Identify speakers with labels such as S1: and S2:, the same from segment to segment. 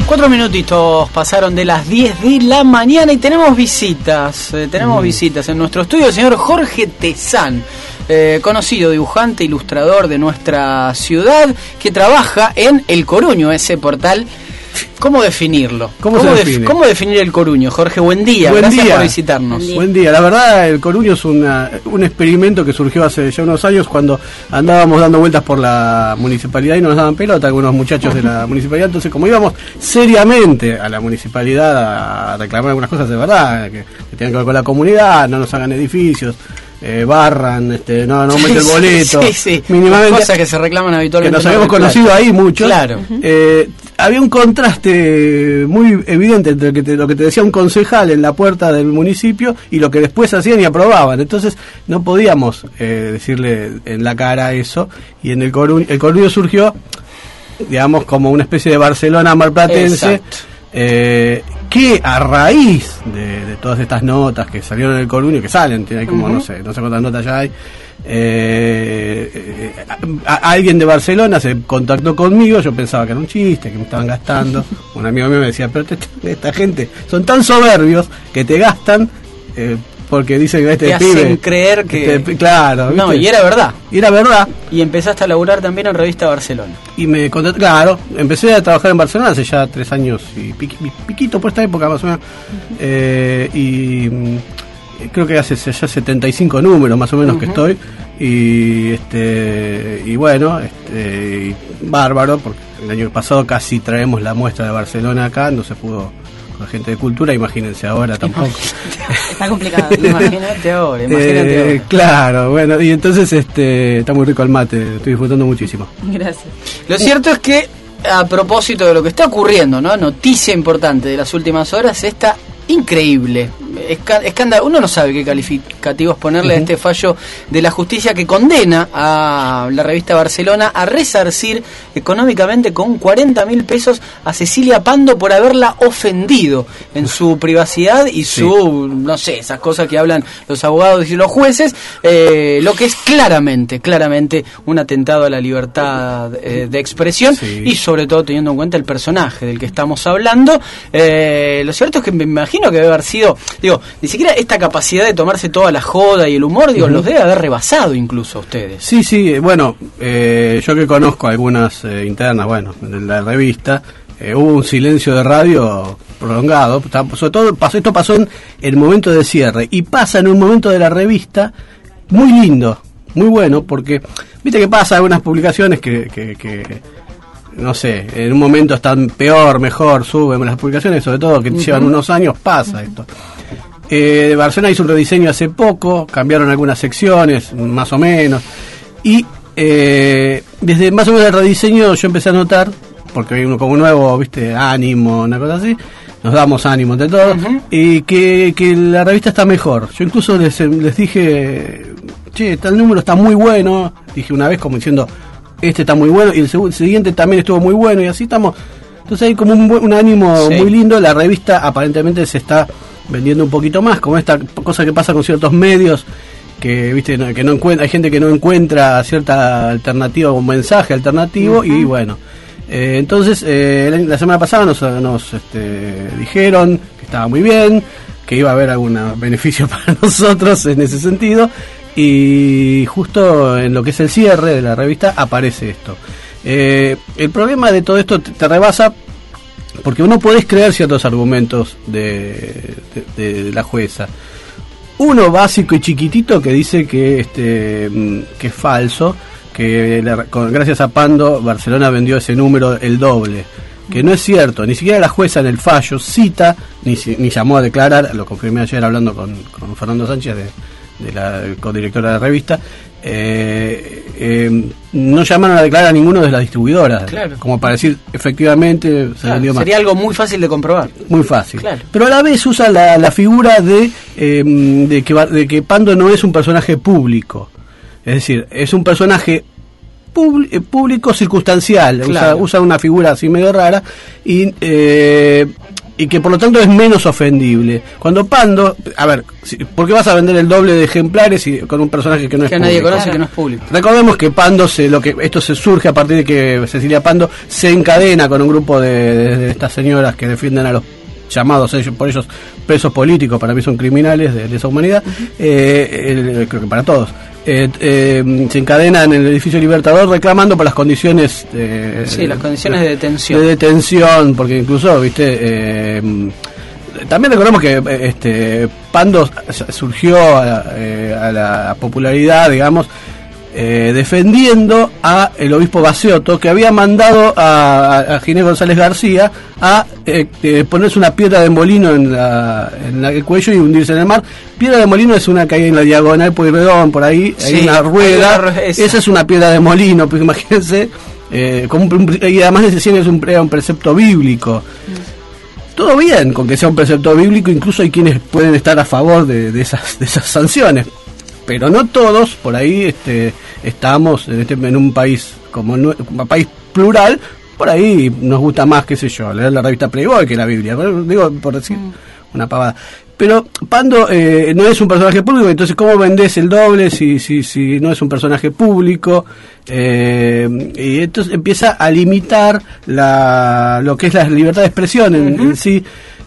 S1: 4 minutitos pasaron de las 10 de la mañana y tenemos visitas. Visitas en nuestro estudio, el señor Jorge Tezán, conocido dibujante, ilustrador de nuestra ciudad, que trabaja en El Coruño, ese portal. ¿Cómo definirlo? ¿Cómo definir El Coruño? Jorge, buen día. Gracias por visitarnos.
S2: Buen día. La verdad, El Coruño es un experimento que surgió hace ya unos años cuando andábamos dando vueltas por la municipalidad y nos daban pelota algunos muchachos de la municipalidad. Entonces, como íbamos seriamente a la municipalidad a reclamar algunas cosas de verdad, que tienen que ver con la comunidad, no nos hagan edificios, barran, no mete el boleto,
S1: sí.
S2: Mínimamente,
S1: cosas que se reclaman habitualmente,
S2: que nos habíamos conocido ahí muchos.
S1: Claro.
S2: Había un contraste muy evidente entre lo que te decía un concejal en la puerta del municipio y lo que después hacían y aprobaban. Entonces no podíamos decirle en la cara eso, y en el Coruño surgió, digamos, como una especie de Barcelona marplatense. Que a raíz de todas estas notas que salieron en El Coruño, que salen, hay como no sé cuántas notas ya hay, alguien de Barcelona se contactó conmigo. Yo pensaba que era un chiste, que me estaban gastando. Un amigo mío me decía, pero esta gente son tan soberbios que te gastan porque dicen que
S1: te
S2: pibe
S1: hacen creer que...
S2: claro, ¿viste?
S1: No, y era verdad.
S2: Y
S1: empezaste a laburar también en Revista Barcelona.
S2: Y me contacté, claro, empecé a trabajar en Barcelona hace ya 3 años y piquito por esta época más o menos. Y creo que hace ya 75 números más o menos que estoy. Y bueno, bárbaro, porque el año pasado casi traemos la muestra de Barcelona acá, no se pudo con la gente de cultura, imagínense ahora tampoco.
S3: Está complicado.
S1: Imagínate ahora.
S2: Claro, bueno, y entonces está muy rico el mate, estoy disfrutando muchísimo.
S3: Gracias.
S1: Lo cierto es que, a propósito de lo que está ocurriendo, ¿no? Noticia importante de las últimas horas, esta increíble escándalo. Uno no sabe qué calificativos ponerle a este fallo de la justicia que condena a la Revista Barcelona a resarcir económicamente con 40.000 pesos a Cecilia Pando por haberla ofendido en su privacidad y su, no sé, esas cosas que hablan los abogados y los jueces, lo que es claramente un atentado a la libertad de expresión, y sobre todo teniendo en cuenta el personaje del que estamos hablando. Lo cierto es que me imagino que debe haber sido, ni siquiera esta capacidad de tomarse toda la joda y el humor, los debe haber rebasado incluso a ustedes.
S2: Sí, bueno, yo que conozco algunas internas, bueno, en la revista, hubo un silencio de radio prolongado, sobre todo esto pasó en el momento de cierre, y pasa en un momento de la revista muy lindo, muy bueno, porque, viste que pasa algunas publicaciones que no sé, en un momento están peor, mejor, suben las publicaciones, sobre todo que llevan unos años, pasa esto. Barcelona hizo un rediseño hace poco, cambiaron algunas secciones, más o menos, y desde más o menos el rediseño yo empecé a notar, porque hay uno como nuevo, viste, ánimo, una cosa así, nos damos ánimo entre todos, y que la revista está mejor. Yo incluso les dije, che, tal número está muy bueno, dije una vez como diciendo, este está muy bueno, y el siguiente también estuvo muy bueno, y así estamos. Entonces hay como un ánimo muy lindo. La revista aparentemente se está vendiendo un poquito más, como esta cosa que pasa con ciertos medios, que viste que no encuentra, hay gente que no encuentra cierta alternativa o un mensaje alternativo, y bueno, entonces la semana pasada nos dijeron que estaba muy bien, que iba a haber algún beneficio para nosotros en ese sentido. Y justo en lo que es el cierre de la revista aparece esto. El problema de todo esto te rebasa porque uno podés creer ciertos argumentos de la jueza. Uno básico y chiquitito que dice que es falso, que gracias a Pando Barcelona vendió ese número el doble. Que no es cierto, ni siquiera la jueza en el fallo cita, ni llamó a declarar, lo confirmé ayer hablando con Fernando Sánchez de la codirectora de la revista, no llamaron a declarar a ninguno de las distribuidoras, como para decir efectivamente se vendió más.
S1: Sería algo muy fácil de comprobar.
S2: Muy fácil. Pero a la vez usa la figura de que Pando no es un personaje público, es decir, es un personaje público circunstancial, usa una figura así medio rara, y y que por lo tanto es menos ofendible. Cuando Pando, a ver, ¿por qué vas a vender el doble de ejemplares y con un personaje que no es público?
S1: nadie conoce, que no es público.
S2: Recordemos que Pando esto se surge a partir de que Cecilia Pando se encadena con un grupo de estas señoras que defienden a los llamados por ellos presos políticos, para mí son criminales de esa humanidad, creo que para todos. Se encadena en el edificio Libertador reclamando por las condiciones
S1: las condiciones de
S2: detención, porque incluso también recordemos que Pando surgió a la popularidad, digamos, defendiendo a el obispo Baseotto, que había mandado a Ginés González García a ponerse una piedra de molino en el cuello y hundirse en el mar. Piedra de molino es una que hay en la diagonal Pueyrredón, por ahí hay una rueda, esa es una piedra de molino, pues imagínense, y además decían que era un precepto bíblico. Todo bien con que sea un precepto bíblico, incluso hay quienes pueden estar a favor de esas sanciones, pero no todos. Por ahí estamos en un país como un país plural, por ahí nos gusta más, qué sé yo, leer la revista Playboy que la Biblia, digo por decir una pavada. Pero Pando no es un personaje público, entonces ¿cómo vendés el doble si no es un personaje público? Y entonces empieza a limitar lo que es la libertad de expresión en sí,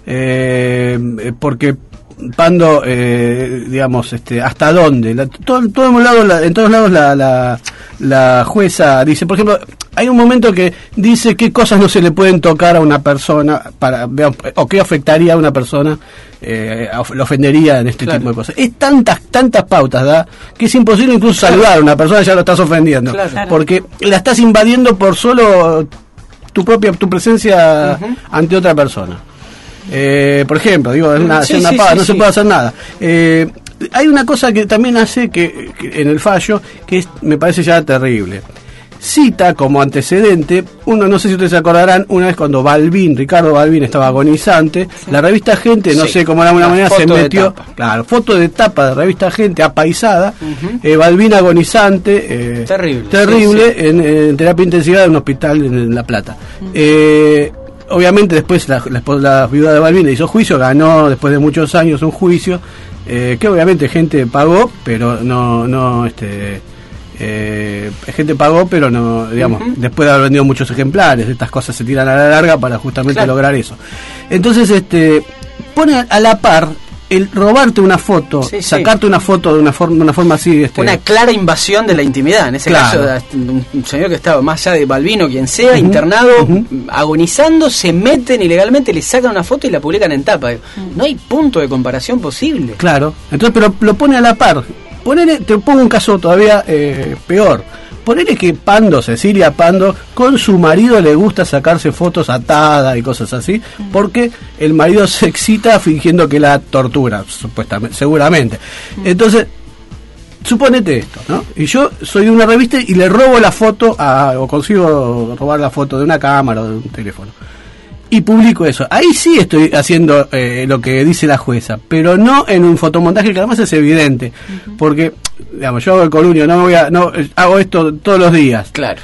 S2: porque Pando, digamos, hasta dónde, en todos lados la jueza dice, por ejemplo, hay un momento que dice qué cosas no se le pueden tocar a una persona o qué afectaría a una persona, lo ofendería en este tipo de cosas. Es tantas pautas, ¿da? Que es imposible incluso saludar a una persona, ya lo estás ofendiendo, porque la estás invadiendo por solo tu presencia ante otra persona. Por ejemplo, digo, no se puede hacer nada. Hay una cosa que también hace que en el fallo, que me parece ya terrible. Cita como antecedente, no sé si ustedes se acordarán, una vez cuando Ricardo Balbín estaba agonizante, la revista Gente, no sé cómo de alguna manera se metió, foto de tapa de revista Gente apaisada, Balbín agonizante, terrible. En terapia intensiva de un hospital en La Plata. Obviamente después la viuda de Balbín le hizo juicio, ganó después de muchos años un juicio, que obviamente Gente pagó, pero Gente pagó, pero no, digamos, después de haber vendido muchos ejemplares, estas cosas se tiran a la larga para justamente lograr eso. Entonces, pone a la par el robarte una foto, sacarte una foto de una forma así,
S1: una clara invasión de la intimidad. En ese caso, un señor que estaba más allá de Balbino, quien sea, internado, agonizando, se meten ilegalmente, le sacan una foto y la publican en tapa. No hay punto de comparación posible.
S2: Claro, entonces, pero lo pone a la par. Te pongo un caso todavía peor. Ponele que Cecilia Pando, con su marido le gusta sacarse fotos atadas y cosas así, porque el marido se excita fingiendo que la tortura, seguramente. Entonces, suponete esto, ¿no? Y yo soy de una revista y le robo la foto o consigo robar la foto de una cámara o de un teléfono. Y publico eso. Ahí sí estoy haciendo lo que dice la jueza, pero no en un fotomontaje que además es evidente, porque, digamos, yo hago el colunio, hago esto todos los días.
S1: Claro.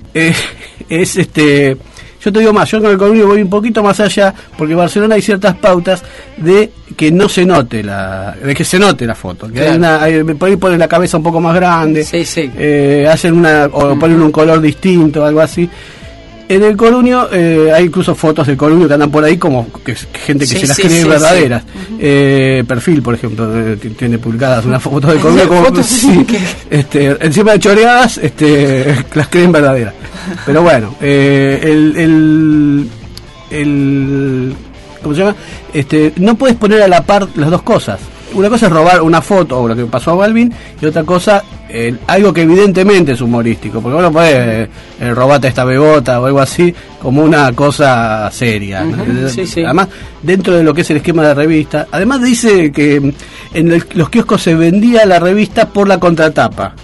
S2: Yo te digo más, yo con el colunio voy un poquito más allá, porque en Barcelona hay ciertas pautas de que no se note de que se note la foto, que por ahí ponen la cabeza un poco más grande, hacen o ponen un color distinto, algo así. En el colunio hay incluso fotos del colunio que andan por ahí como que gente que se las cree verdaderas. Perfil, por ejemplo, tiene publicadas unas fotos del colunio como encima de choreadas, las creen verdaderas. Pero bueno, ¿cómo se llama? No puedes poner a la par las dos cosas. Una cosa es robar una foto, o lo que pasó a Balbín, y otra cosa, algo que evidentemente es humorístico, porque vos no podés robarte esta bebota o algo así como una cosa seria. Además, dentro de lo que es el esquema de la revista, además dice que en los kioscos se vendía la revista por la contratapa.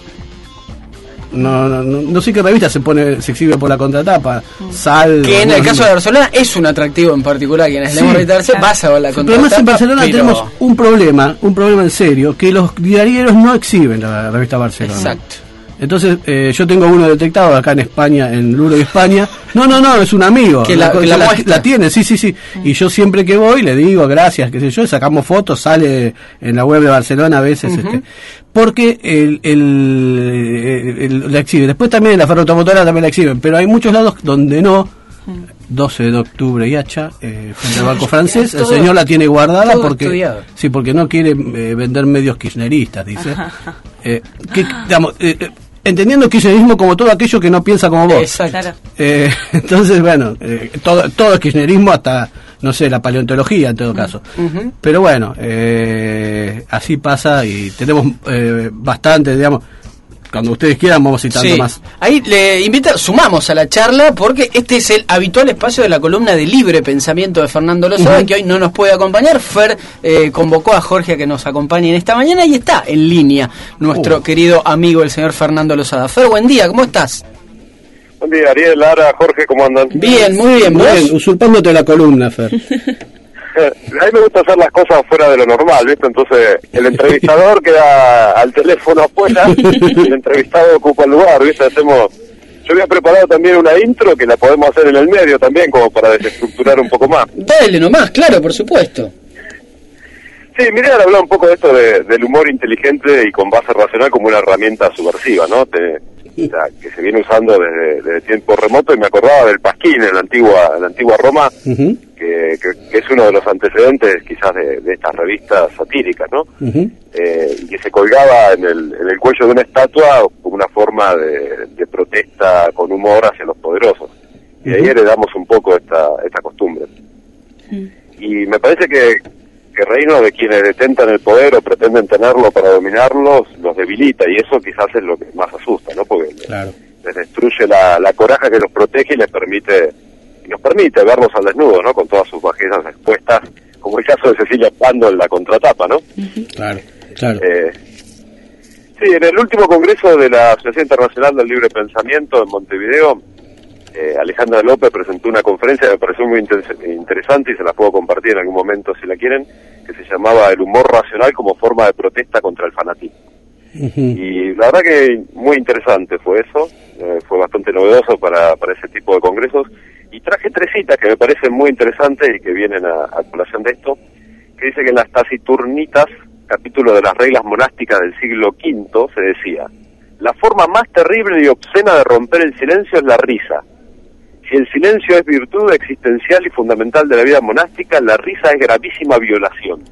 S2: No sé qué revista se exhibe por la contratapa. Sal,
S1: que en el caso de Barcelona es un atractivo en particular. Quienes leemos revistas vas a ver la contratapa.
S2: Además en Barcelona tenemos un problema en serio, que los diarieros no exhiben la revista Barcelona.
S1: Exacto.
S2: Entonces, yo tengo uno detectado acá en España, en Lourdes, España. No, es un amigo.
S1: Que la
S2: tiene, sí. Y yo siempre que voy le digo gracias, qué sé yo, sacamos fotos, sale en la web de Barcelona a veces, porque la exhiben. Después también en la Feria Automotora también la exhiben, pero hay muchos lados donde no. 12 de octubre y hacha, frente al Banco Francés, el señor la tiene guardada porque no quiere vender medios kirchneristas, dice. Digamos, entendiendo el kirchnerismo como todo aquello que no piensa como vos.
S1: Exacto.
S2: Entonces, bueno, todo es kirchnerismo, hasta, no sé, la paleontología en todo caso. Pero bueno, así pasa y tenemos bastante, digamos. Cuando ustedes quieran vamos citando más. Ahí
S1: le sumamos a la charla porque este es el habitual espacio de la columna de Libre Pensamiento de Fernando Lozada, que hoy no nos puede acompañar. Fer convocó a Jorge a que nos acompañe en esta mañana y está en línea nuestro querido amigo el señor Fernando Lozada. Fer, buen día, ¿cómo estás?
S3: Buen día, Ariel, Lara, Jorge, ¿cómo andan?
S1: Bien, muy bien.
S2: Muy bien, usurpándote la columna, Fer.
S3: A mí me gusta hacer las cosas fuera de lo normal, ¿viste? Entonces el entrevistador queda al teléfono afuera y el entrevistado ocupa el lugar, ¿viste? Yo había preparado también una intro que la podemos hacer en el medio también, como para desestructurar un poco más.
S1: Dale nomás, claro, por supuesto.
S3: Sí, miré a hablar un poco de esto del humor inteligente y con base racional como una herramienta subversiva, ¿no? Que se viene usando desde tiempo remoto, y me acordaba del Pasquín en la antigua Roma, que es uno de los antecedentes quizás de estas revistas satíricas, ¿no? Y que se colgaba en el cuello de una estatua como una forma de protesta con humor hacia los poderosos. Y ahí heredamos un poco esta costumbre. Y me parece que reírnos de quienes detentan el poder o pretenden tenerlo para dominarlos los debilita, y eso quizás es lo que más asusta, ¿no? Porque les destruye la coraza que los protege y nos permite verlos al desnudo, ¿no? Con todas sus bajezas expuestas, como el caso de Cecilia Pando en la contratapa, ¿no?
S2: Claro.
S3: Sí, en el último congreso de la Asociación Internacional del Libre Pensamiento en Montevideo, Alejandra López presentó una conferencia que me pareció muy interesante y se la puedo compartir en algún momento si la quieren, que se llamaba El humor racional como forma de protesta contra el fanatismo. Y la verdad que muy interesante fue eso, fue bastante novedoso para ese tipo de congresos, y traje 3 citas que me parecen muy interesantes y que vienen a colación de esto, que dice que en las Taciturnitas, capítulo de las reglas monásticas del siglo V, se decía: la forma más terrible y obscena de romper el silencio es la risa. Si el silencio es virtud existencial y fundamental de la vida monástica, la risa es gravísima violación.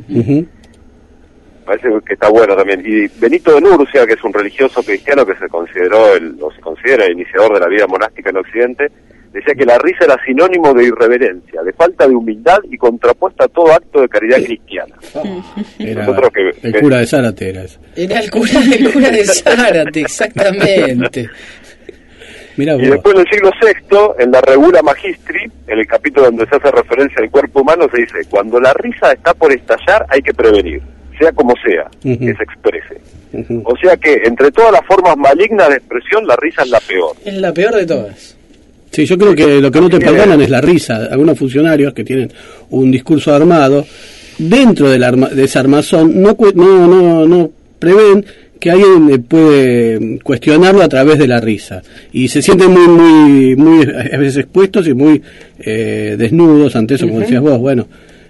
S3: Parece que está bueno también. Y Benito de Nurcia, que es un religioso cristiano que se considera el iniciador de la vida monástica en Occidente, decía que la risa era sinónimo de irreverencia, de falta de humildad y contrapuesta a todo acto de caridad cristiana.
S2: Era el cura de Zárate, era eso.
S1: Era el cura de Zárate, exactamente.
S2: Mirá vos.
S3: Y después en el siglo VI, en la Regula Magistri, en el capítulo donde se hace referencia al cuerpo humano, se dice: cuando la risa está por estallar hay que prevenir, sea como sea, que se exprese. O sea que entre todas las formas malignas de expresión, la risa es la peor.
S1: Es la peor de todas.
S2: Sí, yo creo que lo que no te perdonan es la risa. Algunos funcionarios que tienen un discurso armado, dentro de esa armazón, no prevén que alguien puede cuestionarlo a través de la risa, y se sienten muy a veces expuestos y muy desnudos ante eso, como decías vos. Bueno,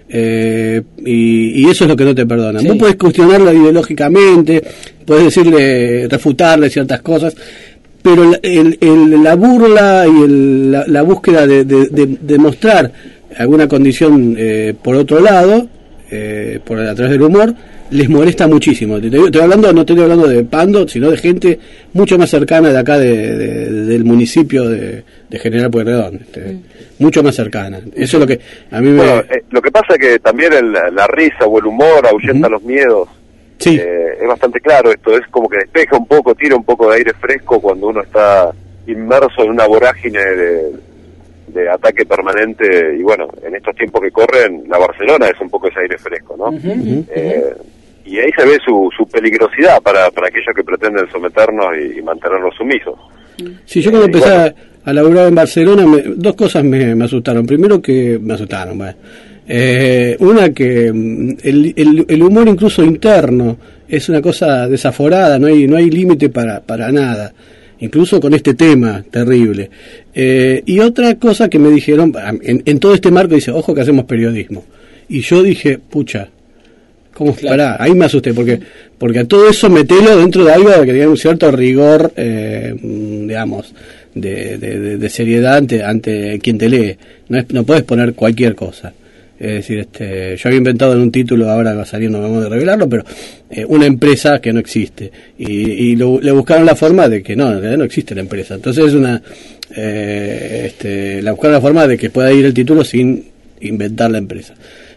S2: y eso es lo que no te perdonan. Vos podés cuestionarlo ideológicamente, podés refutarle ciertas cosas, pero la burla y la búsqueda de mostrar alguna condición por otro lado, a través del humor, les molesta muchísimo. No estoy hablando de Pando, sino de gente mucho más cercana de acá del municipio de General Pueyrredón, mucho más cercana. Eso es lo que a mí
S3: lo que pasa es que también la risa o el humor ahuyenta los miedos.
S2: Sí.
S3: Es bastante claro esto, es como que despeja un poco, tira un poco de aire fresco cuando uno está inmerso en una vorágine de ataque permanente. Y bueno, en estos tiempos que corren, la Barcelona es un poco ese aire fresco, ¿no? Y ahí se ve su peligrosidad para aquellos que pretenden someternos y mantenernos sumisos.
S2: Sí, yo cuando empecé a laburar en Barcelona, 2 cosas me asustaron. Primero que me asustaron, una que el humor incluso interno es una cosa desaforada, no hay límite para nada, incluso con este tema terrible. Y otra cosa que me dijeron, en todo este marco, dice, ojo que hacemos periodismo. Y yo dije, pucha, ¿cómo? Claro. Pará, ahí me asusté, porque a todo eso metelo dentro de algo que tenga un cierto rigor, digamos, de seriedad ante quien te lee. No puedes poner cualquier cosa. Es decir, yo había inventado en un título, ahora va a salir, no vamos a revelarlo, pero una empresa que no existe. Y le buscaron la forma de que no, en realidad no existe la empresa. Entonces es le buscaron la forma de que pueda ir el título sin inventar la empresa.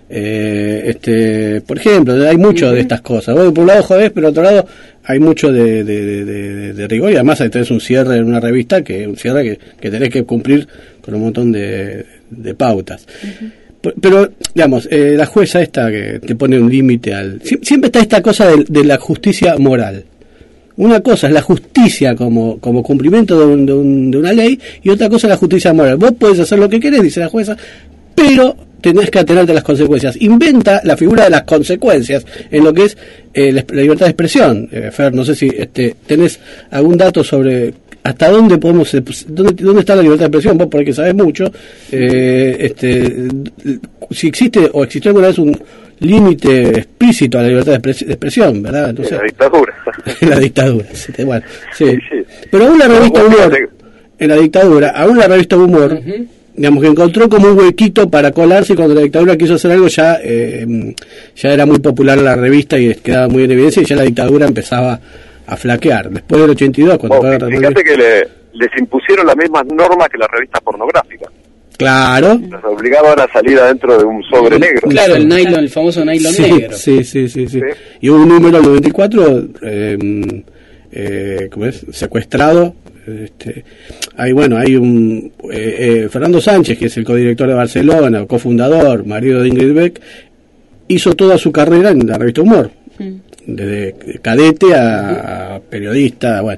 S2: Por ejemplo, hay mucho de estas cosas. Vos por un lado jodés, pero por otro lado hay mucho de rigor, y además tenés un cierre en una revista, que tenés que cumplir con un montón de pautas. Pero, digamos, la jueza esta que te pone un límite siempre está esta cosa de la justicia moral. Una cosa es la justicia como cumplimiento de una ley, y otra cosa es la justicia moral. Vos podés hacer lo que querés, dice la jueza, pero tenés que atenerte a las consecuencias. Inventa la figura de las consecuencias en lo que es la libertad de expresión. Fer, no sé si tenés algún dato sobre hasta dónde podemos, dónde está la libertad de expresión. Vos, porque sabés mucho, si existe o existió alguna vez un límite explícito a la libertad de expresión, ¿verdad? Entonces,
S3: la dictadura.
S2: La dictadura, bueno, sí. Pero aún la revista Humor, en la dictadura, aún la revista Humor, digamos que encontró como un huequito para colarse, y cuando la dictadura quiso hacer algo ya era muy popular la revista y quedaba muy en evidencia, y ya la dictadura empezaba a flaquear. Después del 82, cuando
S3: fíjate que les impusieron las mismas normas que las revistas pornográficas.
S2: Claro.
S3: Los obligaban a salir adentro de un sobre negro.
S1: Claro, el famoso nylon negro.
S2: Sí. Y hubo un número, el 94, ¿cómo es? Secuestrado. Hay un Fernando Sánchez, que es el codirector de Barcelona, cofundador, marido de Ingrid Beck, hizo toda su carrera en la revista Humor, desde cadete a periodista, bueno,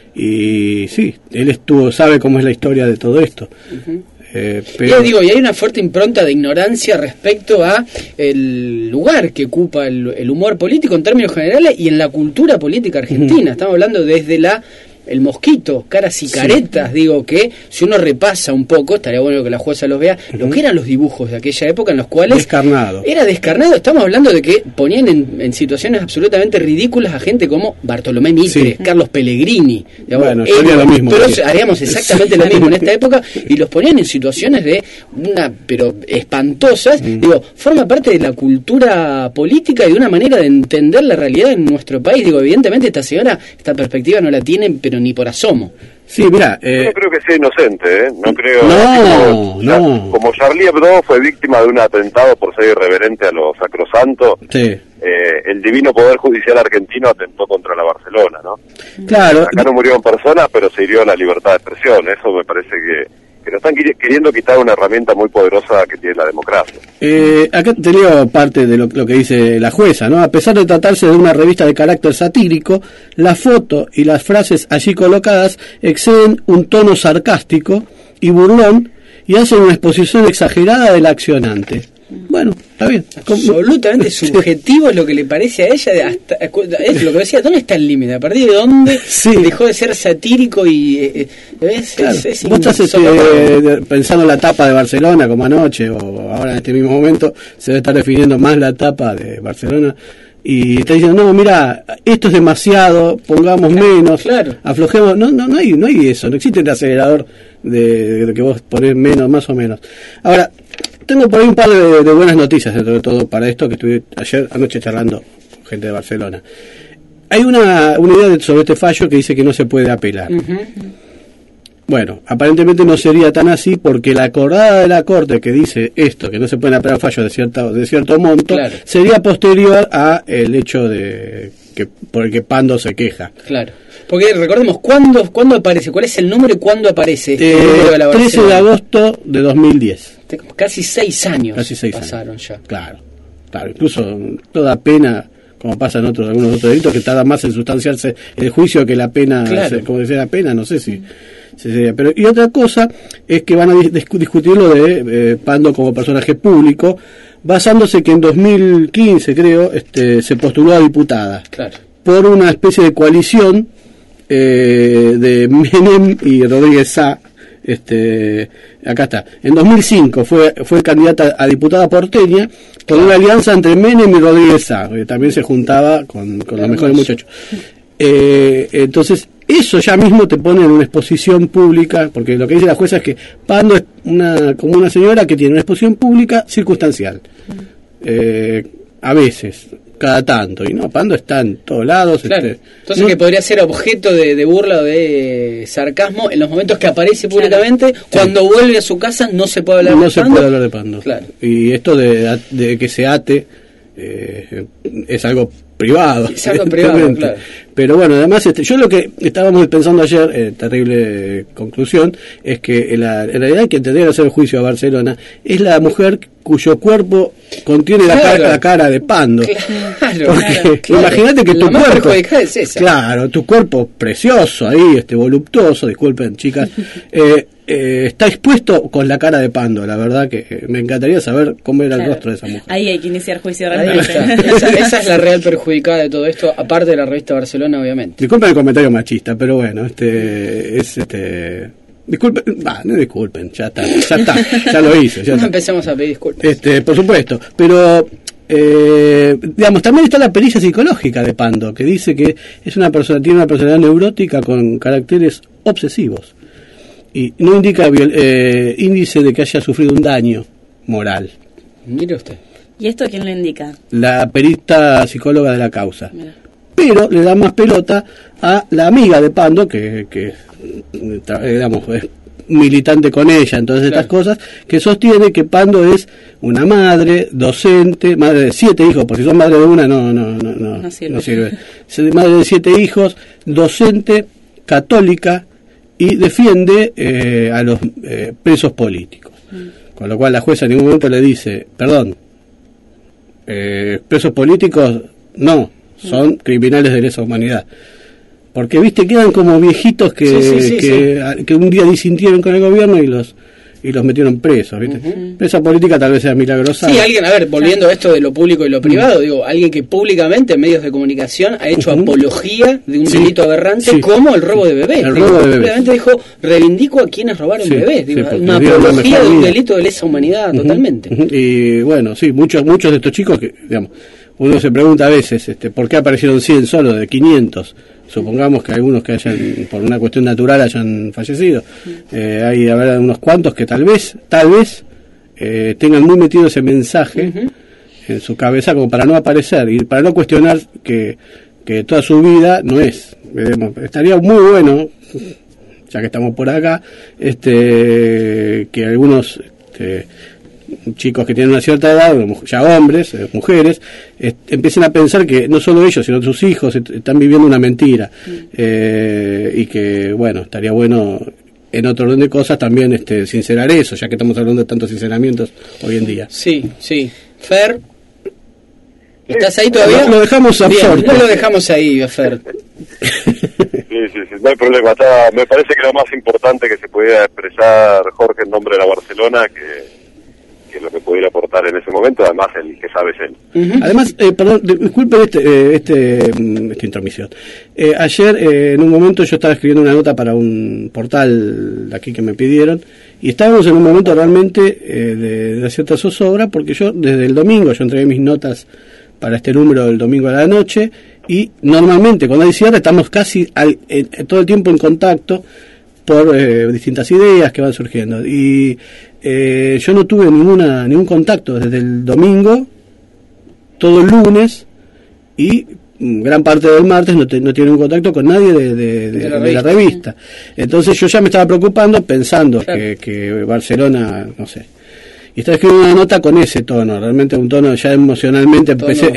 S2: y sí, él sabe cómo es la historia de todo esto. Pero... y
S1: hay una fuerte impronta de ignorancia respecto a el lugar que ocupa el humor político en términos generales y en la cultura política argentina. Estamos hablando desde el Mosquito, Caras y Caretas, digo que si uno repasa un poco, estaría bueno que la jueza los vea, lo que eran los dibujos de aquella época en los cuales era descarnado. Estamos hablando de que ponían en situaciones absolutamente ridículas a gente como Bartolomé Mitre, Carlos Pellegrini, digamos,
S2: bueno, sería lo mismo,
S1: pero haríamos exactamente lo mismo en esta época, y los ponían en situaciones pero espantosas. Digo, forma parte de la cultura política y de una manera de entender la realidad en nuestro país. Digo, evidentemente esta señora esta perspectiva no la tiene, pero ni por asomo.
S2: Sí, mira,
S3: yo no creo que sea inocente, no creo.
S2: No.
S3: Como Charlie Hebdo fue víctima de un atentado por ser irreverente a lo sacrosanto, el divino poder judicial argentino atentó contra la Barcelona, ¿no?
S2: Claro.
S3: Acá no murieron personas, pero se hirió la libertad de expresión. Eso me parece que nos están queriendo quitar una herramienta muy poderosa que tiene la democracia.
S2: Acá te leo parte de lo que dice la jueza, ¿no? A pesar de tratarse de una revista de carácter satírico, la foto y las frases allí colocadas exceden un tono sarcástico y burlón y hacen una exposición exagerada del accionante. Bueno, está bien.
S1: Absolutamente subjetivo es lo que le parece a ella. Es lo que decía, ¿dónde está el límite? ¿A partir de dónde dejó de ser satírico? Y
S2: vos estás pensando en la tapa de Barcelona como anoche, o ahora en este mismo momento se debe estar definiendo más la tapa de Barcelona, y está diciendo, no, mira, esto es demasiado, pongamos menos, aflojemos. No hay eso, no existe el acelerador de que vos ponés menos, más o menos. Ahora, tengo por ahí un par de buenas noticias, sobre todo para esto, que estuve anoche charlando con gente de Barcelona. Hay una idea sobre este fallo que dice que no se puede apelar. Bueno, aparentemente no sería tan así, porque la acordada de la Corte que dice esto, que no se pueden apelar fallos de cierto monto, sería posterior a el hecho por el que Pando se queja.
S1: Claro. Porque recordemos, ¿cuándo aparece? ¿Cuál es el número y cuándo aparece? El número de la
S2: 13 de agosto de 2010.
S1: Casi 6 años
S2: pasaron
S1: ya.
S2: Claro, incluso toda pena, como pasa en algunos otros delitos, que tarda más en sustanciarse el juicio que la pena, como decía la pena, no sé si sería. Pero, y otra cosa es que van a discutir lo de Pando como personaje público, basándose que en 2015, creo, se postuló a diputada.
S1: Claro.
S2: Por una especie de coalición de Menem y Rodríguez Sá. Acá está. En 2005 fue candidata a diputada porteña por una alianza entre Menem y Rodríguez Sá, que también se juntaba con los mejores muchachos. Entonces, eso ya mismo te pone en una exposición pública, porque lo que dice la jueza es que Pando es como una señora que tiene una exposición pública circunstancial. A veces, cada tanto, y no, Pando está en todos lados.
S1: Claro. Entonces, que podría ser objeto de burla o de sarcasmo en los momentos que aparece públicamente. Cuando vuelve a su casa no se puede hablar de Pando.
S2: No se puede hablar de Pando.
S1: Claro.
S2: Y esto de que se ate es algo privado.
S1: Es algo privado, claro.
S2: Pero bueno, además, yo lo que estábamos pensando ayer, terrible conclusión, es que en realidad hay que entender hacer el juicio a Barcelona, es la mujer cuyo cuerpo contiene la cara de Pando.
S1: Claro,
S2: porque imagínate que tu cuerpo
S1: es esa.
S2: Claro, tu cuerpo precioso ahí, voluptuoso, disculpen chicas, está expuesto con la cara de Pando. La verdad que me encantaría saber cómo era el rostro de esa mujer.
S4: Ahí hay que iniciar juicio
S1: realmente. Esa es la real perjudicada de todo esto, aparte de la revista Barcelona, obviamente.
S2: Disculpen el comentario machista, pero bueno, disculpen, ya está, ya lo hice.
S1: No empecemos a pedir disculpas.
S2: Por supuesto, pero digamos, también está la pericia psicológica de Pando, que dice que tiene una personalidad neurótica con caracteres obsesivos y no indica índice de que haya sufrido un daño moral.
S1: Mire usted.
S4: ¿Y esto quién lo indica?
S2: La perita psicóloga de la causa.
S4: Mira.
S2: Pero le da más pelota a la amiga de Pando, que digamos, es militante con ella, entonces estas cosas, que sostiene que Pando es una madre, docente, madre de 7 hijos, porque si son madre de una no sirve. Madre de 7 hijos, docente, católica, y defiende a los presos políticos. Con lo cual la jueza en ningún momento le dice, perdón, presos políticos no, son criminales de lesa humanidad. Porque, viste, quedan como viejitos que un día disintieron con el gobierno y los metieron presos, ¿viste? Presa política tal vez sea milagrosa.
S1: Sí, alguien, volviendo a esto de lo público y lo privado, digo, alguien que públicamente en medios de comunicación ha hecho apología de un delito aberrante como el robo de bebés. Públicamente dijo, reivindico a quienes robaron bebés. Digo, una apología de un delito de lesa humanidad totalmente.
S2: Y bueno, sí, muchos de estos chicos que, digamos, uno se pregunta a veces, ¿por qué aparecieron 100 solo de 500? Supongamos que algunos que hayan, por una cuestión natural, hayan fallecido. Hay habrá unos cuantos que tal vez tengan muy metido ese mensaje en su cabeza como para no aparecer y para no cuestionar que toda su vida no es. Estaría muy bueno, ya que estamos por acá, que algunos chicos que tienen una cierta edad, ya hombres, mujeres, empiecen a pensar que no solo ellos, sino sus hijos están viviendo una mentira. Y que, bueno, estaría bueno, en otro orden de cosas, también sincerar eso, ya que estamos hablando de tantos sinceramientos hoy en día.
S1: Sí. Fer, ¿estás ahí todavía?
S2: Lo dejamos absorto.
S1: No lo dejamos ahí, Fer.
S3: Sí, no hay problema. Me parece que lo más importante que se podía expresar Jorge en nombre de la Barcelona, que lo que pudiera aportar en ese momento, además el que sabe es él.
S2: Además, perdón, disculpen esta intromisión. Ayer, en un momento, yo estaba escribiendo una nota para un portal de aquí que me pidieron, y estábamos en un momento realmente de cierta zozobra, porque yo, desde el domingo, yo entregué mis notas para este número del domingo a la noche, y normalmente, cuando hay cierre, estamos casi todo el tiempo en contacto por distintas ideas que van surgiendo, y yo no tuve ningún contacto desde el domingo, todo el lunes y gran parte del martes no tiene un contacto con nadie de la revista. Entonces yo ya me estaba preocupando pensando que Barcelona, no sé, y estaba escribiendo una nota con ese tono, realmente un tono ya emocionalmente empecé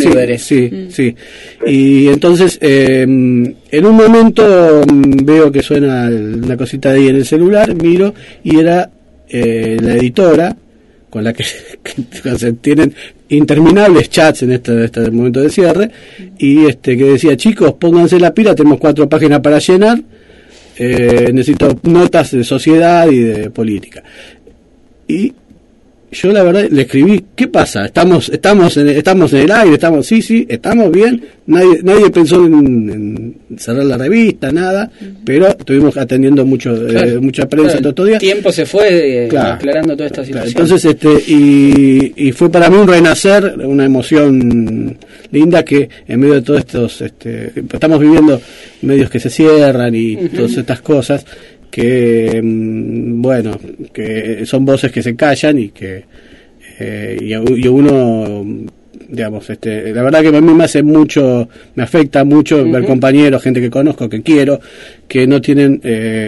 S2: sí. Y entonces en un momento veo que suena una cosita ahí en el celular, miro y era la editora con la que se tienen interminables chats en este momento de cierre, y que decía, chicos, pónganse la pila, tenemos 4 páginas para llenar, necesito notas de sociedad y de política. Y yo la verdad le escribí, ¿qué pasa? Estamos en el aire, sí, estamos bien, nadie pensó en cerrar la revista, nada, pero estuvimos atendiendo mucha prensa todo el día.
S1: Tiempo se fue aclarando toda esta situación.
S2: Entonces, y fue para mí un renacer, una emoción linda que en medio de todos estos, estamos viviendo medios que se cierran y todas estas cosas, que bueno, que son voces que se callan y que y uno, digamos, la verdad que a mí me afecta mucho ver compañeros, gente que conozco, que quiero, que no tienen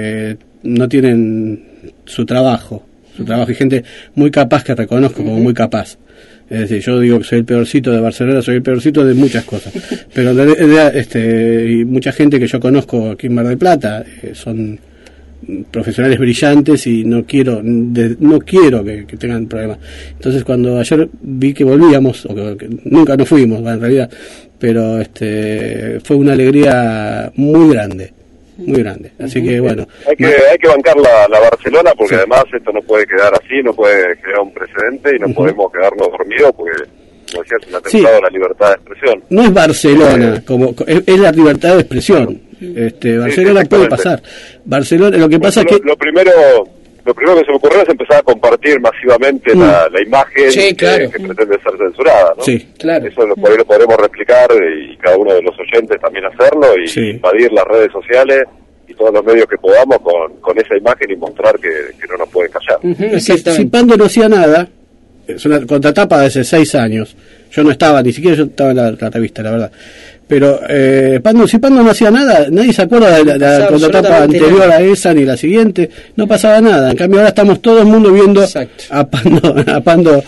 S2: su trabajo y gente muy capaz que reconozco como muy capaz. Es decir, yo digo que soy el peorcito de Barcelona, soy el peorcito de muchas cosas, pero en realidad, y mucha gente que yo conozco aquí en Mar del Plata son profesionales brillantes y no quiero que tengan problemas. Entonces, cuando ayer vi que volvíamos, o que nunca nos fuimos en realidad, pero fue una alegría muy grande, así que bueno,
S3: hay que bancar la Barcelona, porque además esto no puede quedar así, no puede crear un precedente y no podemos quedarnos dormidos, porque como decías, un atentado a la libertad de expresión.
S2: No es Barcelona, es la libertad de expresión. Barcelona puede pasar. Barcelona, lo que pasa es que
S3: lo primero que se me ocurrió es empezar a compartir masivamente la imagen que pretende ser censurada, ¿no?
S2: Sí, claro.
S3: Eso lo podremos replicar y cada uno de los oyentes también hacerlo y invadir las redes sociales y todos los medios que podamos con esa imagen y mostrar que no nos pueden callar.
S2: Si Pando no hacía nada, es una contratapa de hace 6 años. Yo no estaba, ni siquiera yo estaba en la revista, la verdad. Pero si Pando no hacía nada, nadie se acuerda de la contratapa anterior a esa ni la siguiente, no pasaba nada. En cambio ahora estamos todo el mundo viendo a Pando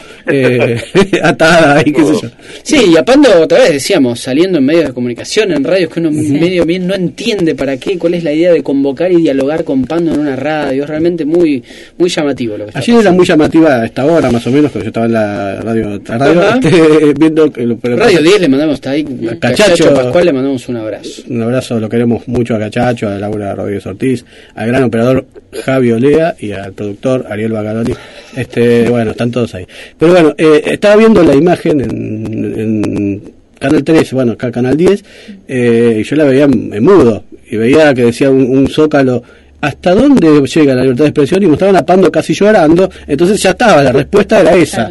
S2: atada y qué sé yo.
S1: Sí, y a Pando otra vez decíamos, saliendo en medios de comunicación, en radios que uno medio bien no entiende para qué, cuál es la idea de convocar y dialogar con Pando en una radio. Es realmente muy muy llamativo lo que está
S2: Ayer
S1: pasando.
S2: era muy llamativa a esta hora más o menos, porque yo estaba en la radio viendo que
S1: Radio 10 le mandamos hasta ahí
S2: Cachacho
S1: Pascual, le mandamos un abrazo.
S2: Un abrazo, lo queremos mucho a Cachacho, a Laura Rodríguez Ortiz, al gran operador Javi Olea y al productor Ariel Bagaloni. Bueno, están todos ahí. Pero bueno, estaba viendo la imagen en Canal 13, bueno, acá Canal 10, y yo la veía en mudo, y veía que decía un zócalo, ¿hasta dónde llega la libertad de expresión? Y mostraban a Pando casi llorando, entonces ya estaba, la respuesta era esa.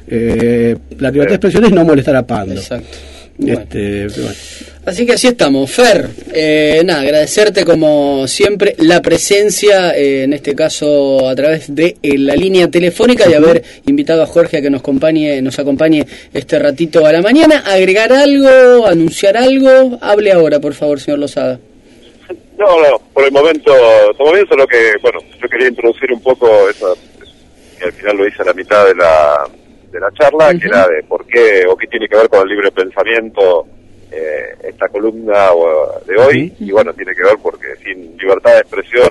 S2: La libertad de expresión es no molestar a Pando.
S1: Exacto.
S2: Bueno.
S1: Así que así estamos, Fer. Agradecerte como siempre la presencia, en este caso a través de la línea telefónica, y haber invitado a Jorge a que nos acompañe este ratito a la mañana. ¿Agregar algo, anunciar algo? Hable ahora, por favor, señor Lozada.
S3: No, por el momento estamos bien, solo que, bueno, yo quería introducir un poco eso, que al final lo hice a la mitad de la charla, que era de por qué o qué tiene que ver con el libre pensamiento esta columna de hoy, y bueno, tiene que ver porque sin libertad de expresión,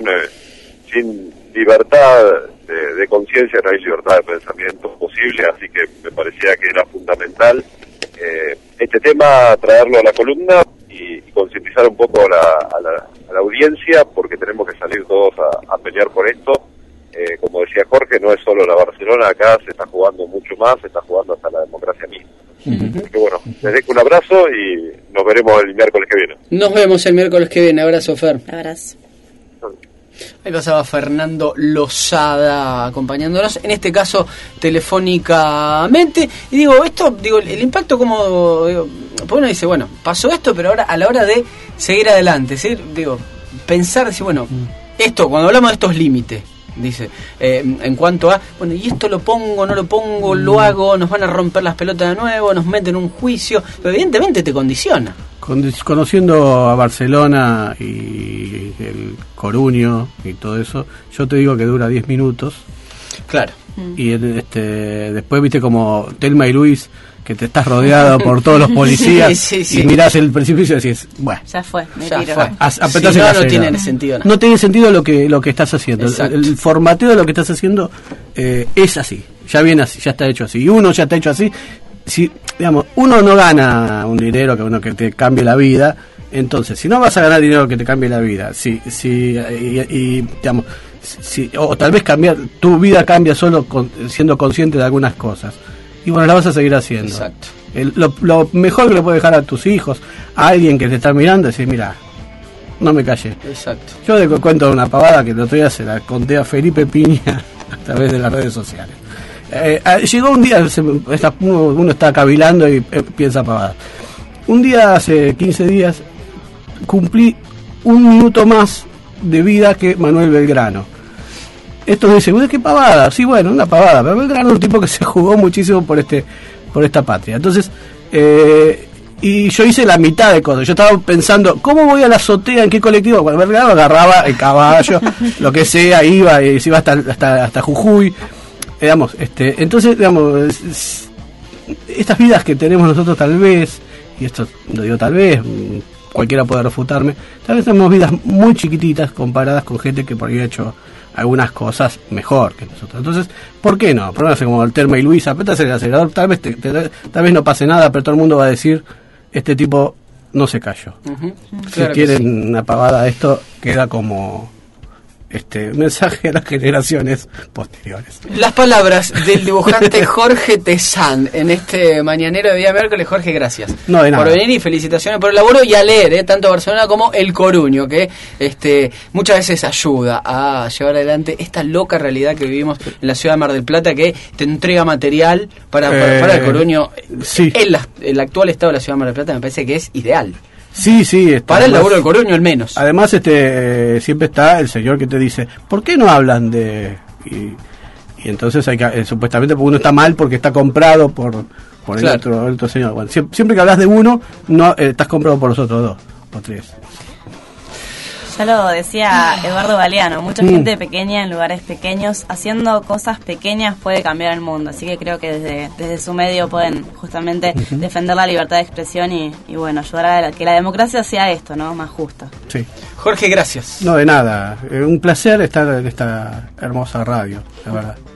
S3: sin libertad de conciencia no hay libertad de pensamiento posible, así que me parecía que era fundamental este tema traerlo a la columna y concientizar un poco a la audiencia, porque tenemos que salir todos a pelear por esto. Como decía Jorge, no es solo la Barcelona, acá se está jugando mucho más, se está jugando hasta la democracia misma. Así que bueno, les dejo un abrazo y nos veremos el miércoles que viene.
S1: Nos vemos el miércoles que viene. Abrazo, Fer.
S4: Abrazo.
S1: Ahí pasaba Fernando Lozada acompañándonos, en este caso telefónicamente. Y el impacto como... pues uno dice, bueno, pasó esto, pero ahora a la hora de seguir adelante, ¿sí? Pensar, decir, bueno, esto, cuando hablamos de estos límites, dice, en cuanto a, bueno, y esto lo pongo, no lo pongo, lo hago, nos van a romper las pelotas de nuevo, nos meten en un juicio, pero evidentemente te condiciona.
S2: Conociendo a Barcelona y el Coruño y todo eso, yo te digo que dura 10 minutos.
S1: Claro.
S2: Y después viste como Telma y Luis, que te estás rodeado por todos los policías, sí. Y mirás el precipicio y decís, bueno,
S4: ya fue,
S1: apretás no tiene sentido nada.
S2: No tiene sentido lo que estás haciendo. El formateo de lo que estás haciendo es así, ya viene así, ya está hecho así, y uno ya está hecho así. Si, digamos, uno no gana un dinero que te cambie la vida, entonces si no vas a ganar dinero que te cambie la vida, digamos, o tal vez cambiar, tu vida cambia solo siendo consciente de algunas cosas. Y bueno, la vas a seguir haciendo.
S1: Exacto.
S2: Lo mejor que le puedes dejar a tus hijos, a alguien que te está mirando, es decir, mira, no me callé.
S1: Exacto.
S2: Yo cuento una pavada que el otro día se la conté a Felipe Piña a través de las redes sociales. Llegó un día, uno está cavilando y piensa pavada. Un día, hace 15 días, cumplí 1 minuto más de vida que Manuel Belgrano. Esto me dice, ¿qué pavada? Sí, bueno, una pavada, pero Belgrano es un tipo que se jugó muchísimo por esta patria. Entonces, y yo hice la mitad de cosas. Yo estaba pensando, ¿cómo voy a la azotea? ¿En qué colectivo? Cuando Belgrano agarraba el caballo, lo que sea, iba hasta Jujuy. Entonces, digamos, estas vidas que tenemos nosotros tal vez, y esto lo digo tal vez, cualquiera puede refutarme, tal vez tenemos vidas muy chiquititas comparadas con gente que por ahí ha hecho algunas cosas mejor que nosotros. Entonces, ¿por qué no? Pónganse como el Terma y Luisa, apretas el acelerador, tal vez no pase nada, pero todo el mundo va a decir, este tipo no se cayó. Si
S1: Claro
S2: quieren una pavada, esto queda como mensaje a las generaciones posteriores.
S1: Las palabras del dibujante Jorge Tezán en este mañanero de día miércoles. Jorge, gracias
S2: No, de nada.
S1: por venir y felicitaciones por el laburo y a leer tanto Barcelona como El Coruño, que muchas veces ayuda a llevar adelante esta loca realidad que vivimos en la ciudad de Mar del Plata, que te entrega material para El Coruño.
S2: Sí.
S1: El actual estado de la ciudad de Mar del Plata me parece que es ideal.
S2: Sí,
S1: Para el laburo del Coruño al menos.
S2: Además, siempre está el señor que te dice, ¿por qué no hablan de...? Y entonces hay que, supuestamente uno está mal porque está comprado por el
S1: Claro.
S2: otro señor. Bueno, siempre que hablas de uno, no estás comprado por los otros 2 o 3.
S4: Ya lo decía Eduardo Galeano, mucha gente pequeña en lugares pequeños, haciendo cosas pequeñas puede cambiar el mundo, así que creo que desde su medio pueden justamente defender la libertad de expresión y bueno, ayudar a que la democracia sea esto, ¿no? Más justa.
S2: Sí.
S1: Jorge, gracias.
S2: No, de nada. Un placer estar en esta hermosa radio, la verdad.